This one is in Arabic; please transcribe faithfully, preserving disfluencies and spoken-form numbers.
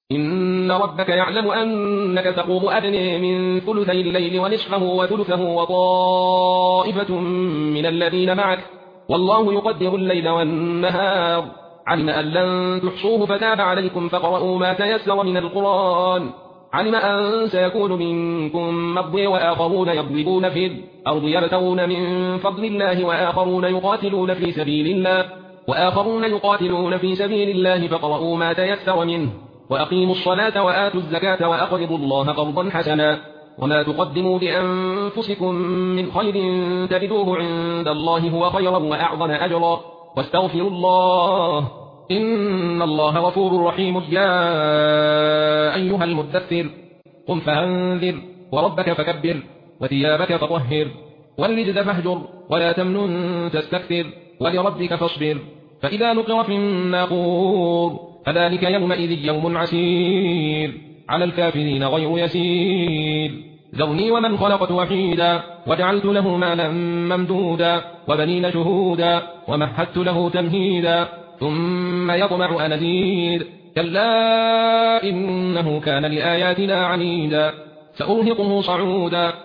إن ربك يعلم أنك تقوم أدنى من ثلثي الليل ونصفه وثلثه وطائفة من الذين معك والله يقدر الليل والنهار علم أن لن تحصوه فتاب عليكم فقرؤوا ما تيسر من القرآن علم أن سيكون منكم مرضى وآخرون يضربون في الأرض يبتغون من فضل الله وآخرون يقاتلون في سبيل الله وآخرون يقاتلون في سبيل الله فقرؤوا ما تيسر منه وأقيموا الصلاة وآتوا الزكاة وأقرضوا الله قرضا حسنا وما تقدموا لأنفسكم من خير تجدوه عند الله هو خيرا وأعظم أجرا واستغفروا الله إن الله غفور رحيم. يا أيها المدثر قم فأنذر وربك فكبر وثيابك فطهر والرجز فاهجر ولا تمنن تستكثر ولربك فاصبر فإذا نقر في الناقور فذلك يومئذ يوم عسير على الكافرين غير يسير. ذرني ومن خلقت وحيدا وجعلت له مالا ممدودا وبنين شهودا ومهدت له تمهيدا ثم يطمع أن أزيد كلا إنه كان لآياتنا عنيدا سأرهقه صعودا